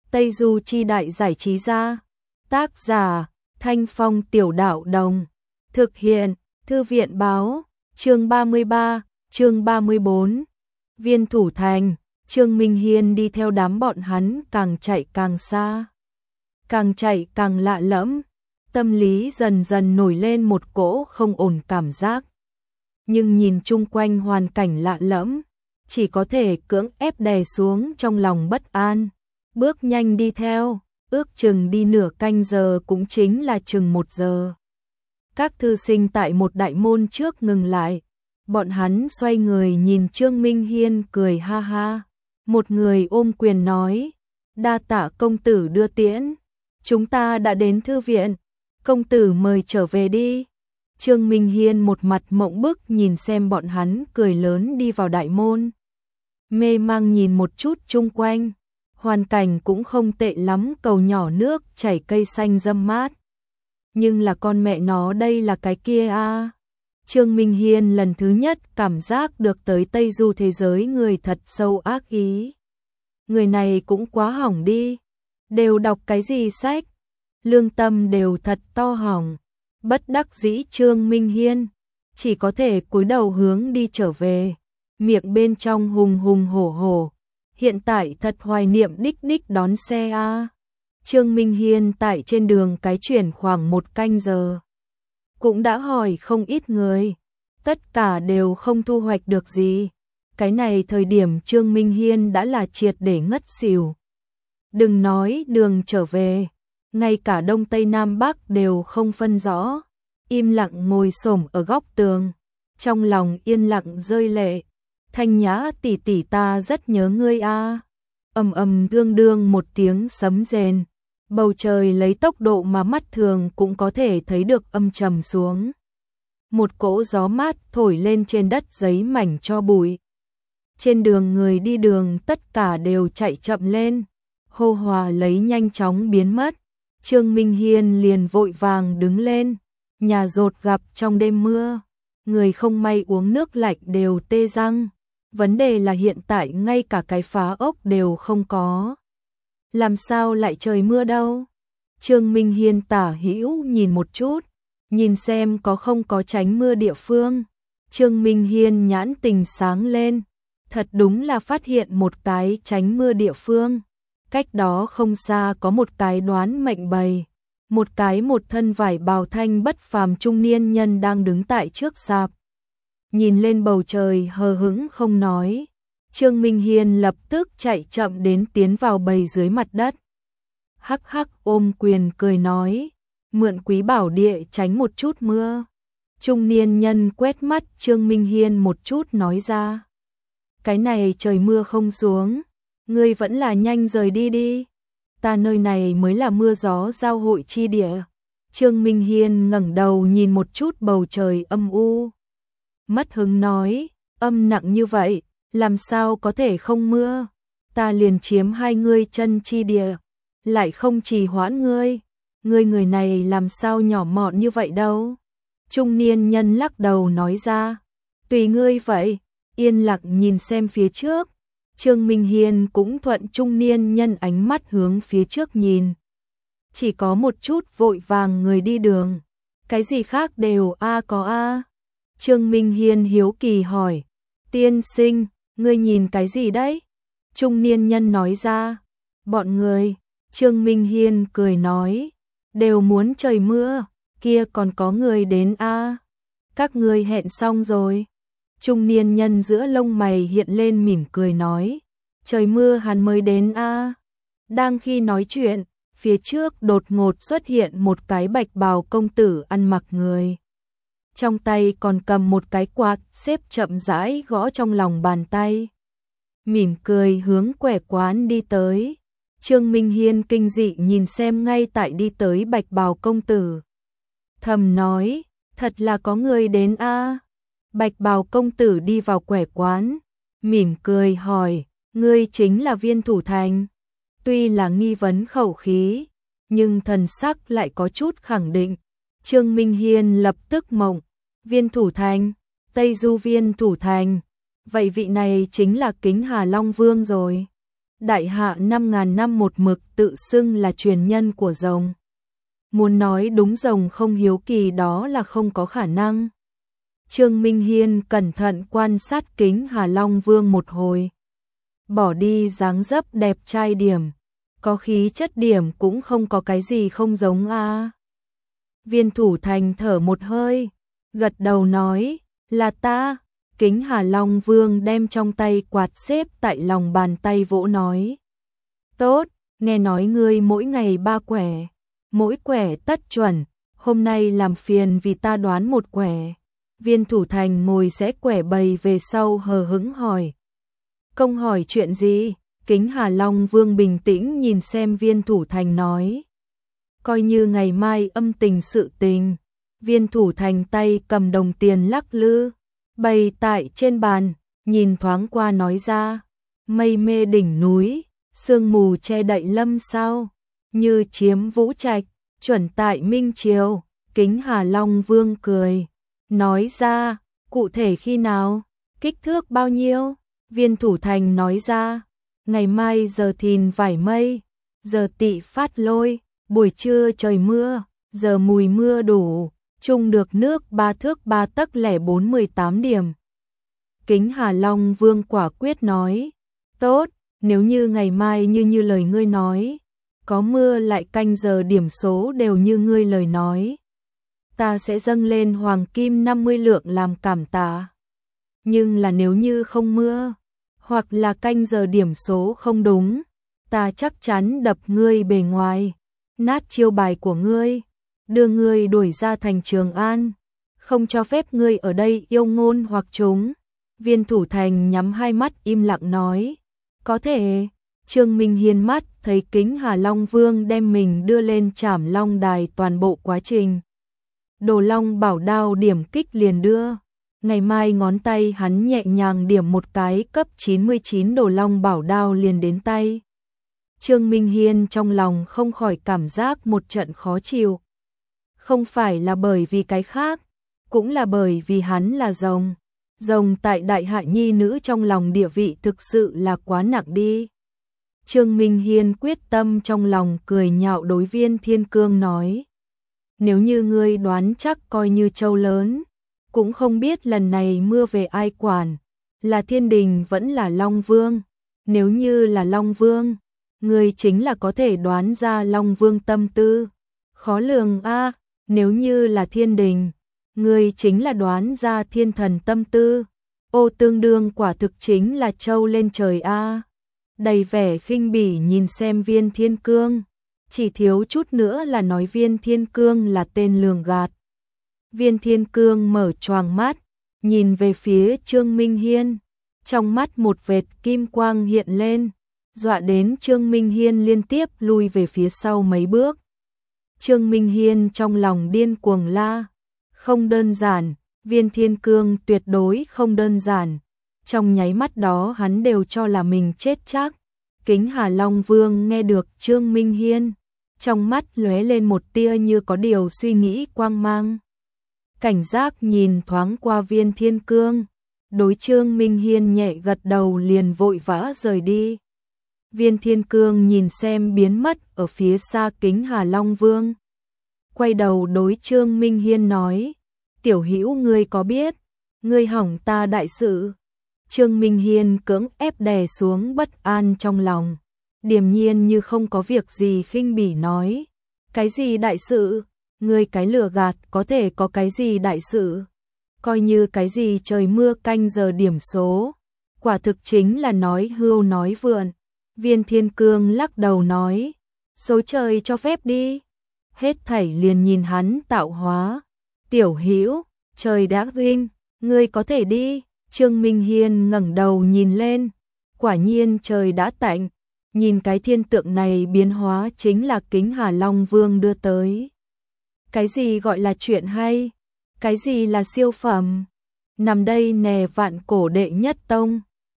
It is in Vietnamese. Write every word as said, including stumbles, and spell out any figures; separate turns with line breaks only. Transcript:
Tây Du Chi Đại Giải Trí Gia. Tác giả, Thanh Phong Tiểu Đạo Đồng. Thực hiện, Thư viện Báo. Chương ba mươi ba, chương ba mươi bốn. Viên Thủ Thành. Trương Minh Hiên đi theo đám bọn hắn càng chạy càng xa. Càng chạy càng lạ lẫm. Tâm lý dần dần nổi lên một cỗ không ổn cảm giác. Nhưng nhìn chung quanh hoàn cảnh lạ lẫm, chỉ có thể cưỡng ép đè xuống trong lòng bất an. Bước nhanh đi theo, ước chừng đi nửa canh giờ cũng chính là chừng một giờ. Các thư sinh tại một đại môn trước ngừng lại. Bọn hắn xoay người nhìn Trương Minh Hiên cười ha ha. Một người ôm quyền nói, đa tạ công tử đưa tiễn. Chúng ta đã đến thư viện, công tử mời trở về đi. Trương Minh Hiên một mặt mộng bức nhìn xem bọn hắn cười lớn đi vào đại môn. Mê mang nhìn một chút chung quanh, hoàn cảnh cũng không tệ lắm, cầu nhỏ nước chảy cây xanh râm mát. Nhưng là con mẹ nó đây là cái kia a. À. Trương Minh Hiên lần thứ nhất cảm giác được tới Tây Du thế giới người thật sâu ác ý. Người này cũng quá hỏng đi, đều đọc cái gì sách, lương tâm đều thật to hỏng. Bất đắc dĩ Trương Minh Hiên chỉ có thể cúi đầu hướng đi trở về, miệng bên trong hùng hùng hổ hổ. Hiện tại thật hoài niệm đích đích đón xe a. À. Trương Minh Hiên tại trên đường cái chuyển khoảng một canh giờ, cũng đã hỏi không ít người, tất cả đều không thu hoạch được gì. Cái này thời điểm Trương Minh Hiên đã là triệt để ngất xỉu. Đừng nói đường trở về, ngay cả Đông Tây Nam Bắc đều không phân rõ, im lặng ngồi xổm ở góc tường, trong lòng yên lặng rơi lệ. Thanh Nhã tỷ tỷ ta rất nhớ ngươi a. Ầm ầm đương đương một tiếng sấm rền, bầu trời lấy tốc độ mà mắt thường cũng có thể thấy được âm trầm xuống. Một cỗ gió mát thổi lên trên đất giấy mảnh cho bụi. Trên đường người đi đường tất cả đều chạy chậm lên, hô hòa lấy nhanh chóng biến mất. Trương Minh Hiên liền vội vàng đứng lên, nhà rột gặp trong đêm mưa, người không may uống nước lạnh đều tê răng. Vấn đề là hiện tại ngay cả cái phá ốc đều không có. Làm sao lại trời mưa đâu? Trương Minh Hiên tả hữu nhìn một chút, nhìn xem có không có tránh mưa địa phương. Trương Minh Hiên nhãn tình sáng lên, thật đúng là phát hiện một cái tránh mưa địa phương. Cách đó không xa có một cái đoán mệnh bầy, một cái một thân vải bào thanh bất phàm trung niên nhân đang đứng tại trước sạp. Nhìn lên bầu trời hờ hững không nói. Trương Minh Hiên lập tức chạy chậm đến tiến vào bầy dưới mặt đất. Hắc hắc ôm quyền cười nói, mượn quý bảo địa tránh một chút mưa. Trung niên nhân quét mắt Trương Minh Hiên một chút nói ra, cái này trời mưa không xuống, ngươi vẫn là nhanh rời đi đi. Ta nơi này mới là mưa gió giao hội chi địa. Trương Minh Hiên ngẩng đầu nhìn một chút bầu trời âm u, mất hứng nói, âm nặng như vậy, làm sao có thể không mưa? Ta liền chiếm hai ngươi chân chi địa, lại không trì hoãn ngươi. Ngươi người này làm sao nhỏ mọn như vậy đâu? Trung niên nhân lắc đầu nói ra, tùy ngươi vậy. Yên lặng nhìn xem phía trước. Trương Minh Hiên cũng thuận trung niên nhân ánh mắt hướng phía trước nhìn. Chỉ có một chút vội vàng người đi đường, cái gì khác đều a có a. Trương Minh Hiên hiếu kỳ hỏi, tiên sinh, ngươi nhìn cái gì đấy? Trung niên nhân nói ra, bọn người. Trương Minh Hiên cười nói, đều muốn trời mưa, kia còn có người đến a. Các ngươi hẹn xong rồi. Trung niên nhân giữa lông mày hiện lên mỉm cười nói, trời mưa hắn mới đến a. Đang khi nói chuyện, phía trước đột ngột xuất hiện một cái bạch bào công tử ăn mặc người. Trong tay còn cầm một cái quạt xếp chậm rãi gõ trong lòng bàn tay. Mỉm cười hướng quẻ quán đi tới. Trương Minh Hiên kinh dị nhìn xem ngay tại đi tới bạch bào công tử. Thầm nói, thật là có người đến a. À. Bạch bào công tử đi vào quẻ quán, mỉm cười hỏi, ngươi chính là Viên Thủ Thành? Tuy là nghi vấn khẩu khí, nhưng thần sắc lại có chút khẳng định. Trương Minh Hiên lập tức mộng, Viên Thủ Thành, Tây Du Viên Thủ Thành, vậy vị này chính là Kính Hà Long Vương rồi. Đại hạ năm ngàn năm một mực tự xưng là truyền nhân của rồng. Muốn nói đúng rồng không hiếu kỳ đó là không có khả năng. Trương Minh Hiên cẩn thận quan sát Kính Hà Long Vương một hồi. Bỏ đi dáng dấp đẹp trai điểm, có khí chất điểm cũng không có cái gì không giống a. Viên Thủ Thành thở một hơi, gật đầu nói, là ta. Kính Hà Long Vương đem trong tay quạt xếp tại lòng bàn tay vỗ nói. Tốt, nghe nói ngươi mỗi ngày ba quẻ, mỗi quẻ tất chuẩn, hôm nay làm phiền vì ta đoán một quẻ. Viên Thủ Thành ngồi sẽ quẻ bày về sau hờ hững hỏi. Công hỏi chuyện gì? Kính Hà Long Vương bình tĩnh nhìn xem Viên Thủ Thành nói. Coi như ngày mai âm tình sự tình. Viên Thủ Thành tay cầm đồng tiền lắc lư, bày tại trên bàn, nhìn thoáng qua nói ra. Mây mê đỉnh núi, sương mù che đậy lâm sao, như chiếm vũ trạch, chuẩn tại minh triều. Kính Hà Long Vương cười, nói ra, cụ thể khi nào, kích thước bao nhiêu? Viên Thủ Thành nói ra, ngày mai giờ thìn vải mây, giờ tỵ phát lôi, buổi trưa trời mưa, giờ mùi mưa đủ, chung được nước ba thước ba tấc lẻ bốn mươi tám điểm. Kính Hà Long Vương quả quyết nói, tốt, nếu như ngày mai như như lời ngươi nói, có mưa lại canh giờ điểm số đều như ngươi lời nói, ta sẽ dâng lên hoàng kim năm mươi lượng làm cảm tạ. Nhưng là nếu như không mưa, hoặc là canh giờ điểm số không đúng, ta chắc chắn đập ngươi bề ngoài, nát chiêu bài của ngươi, đưa ngươi đuổi ra thành Trường An, không cho phép ngươi ở đây yêu ngôn hoặc chúng. Viên Thủ Thành nhắm hai mắt im lặng nói, có thể. Trương Minh Hiên mắt thấy Kính Hà Long Vương đem mình đưa lên Trảm Long Đài toàn bộ quá trình. Đồ Long bảo đao điểm kích liền đưa. Ngày mai ngón tay hắn nhẹ nhàng điểm một cái cấp chín mươi chín Đồ Long bảo đao liền đến tay. Trương Minh Hiên trong lòng không khỏi cảm giác một trận khó chịu. Không phải là bởi vì cái khác, cũng là bởi vì hắn là rồng. Rồng tại Đại Hạ nhi nữ trong lòng địa vị thực sự là quá nặng đi. Trương Minh Hiên quyết tâm trong lòng cười nhạo đối Viên Thiên Cương nói. Nếu như ngươi đoán chắc coi như châu lớn, cũng không biết lần này mưa về ai quản, là Thiên Đình vẫn là Long Vương. Nếu như là Long Vương, ngươi chính là có thể đoán ra Long Vương tâm tư. Khó lường a, nếu như là Thiên Đình, ngươi chính là đoán ra thiên thần tâm tư. Ô tương đương quả thực chính là châu lên trời a. Đầy vẻ khinh bỉ nhìn xem Viên Thiên Cương, chỉ thiếu chút nữa là nói Viên Thiên Cương là tên lường gạt. Viên Thiên Cương mở choàng mắt, nhìn về phía Trương Minh Hiên, trong mắt một vệt kim quang hiện lên, dọa đến Trương Minh Hiên liên tiếp lui về phía sau mấy bước. Trương Minh Hiên trong lòng điên cuồng la, không đơn giản, Viên Thiên Cương tuyệt đối không đơn giản. Trong nháy mắt đó hắn đều cho là mình chết chắc. Kính Hà Long Vương nghe được Trương Minh Hiên, trong mắt lóe lên một tia như có điều suy nghĩ quang mang. Cảnh giác nhìn thoáng qua Viên Thiên Cương, đối Trương Minh Hiên nhẹ gật đầu liền vội vã rời đi. Viên Thiên Cương nhìn xem biến mất ở phía xa Kính Hà Long Vương, quay đầu đối Trương Minh Hiên nói, tiểu hữu ngươi có biết, ngươi hỏng ta đại sự. Trương Minh Hiên cưỡng ép đè xuống bất an trong lòng, điềm nhiên như không có việc gì khinh bỉ nói, cái gì đại sự, ngươi cái lừa gạt có thể có cái gì đại sự, coi như cái gì trời mưa canh giờ điểm số, quả thực chính là nói hưu nói vượn. Viên Thiên Cương lắc đầu nói, số trời cho phép đi, hết thảy liền nhìn hắn tạo hóa. Tiểu hữu, trời đã vinh, ngươi có thể đi. Trương Minh Hiên ngẩng đầu nhìn lên, quả nhiên trời đã tạnh, nhìn cái thiên tượng này biến hóa chính là Kính Hà Long Vương đưa tới. Cái gì gọi là chuyện hay, cái gì là siêu phẩm, nằm đây nè vạn cổ đệ nhất tông,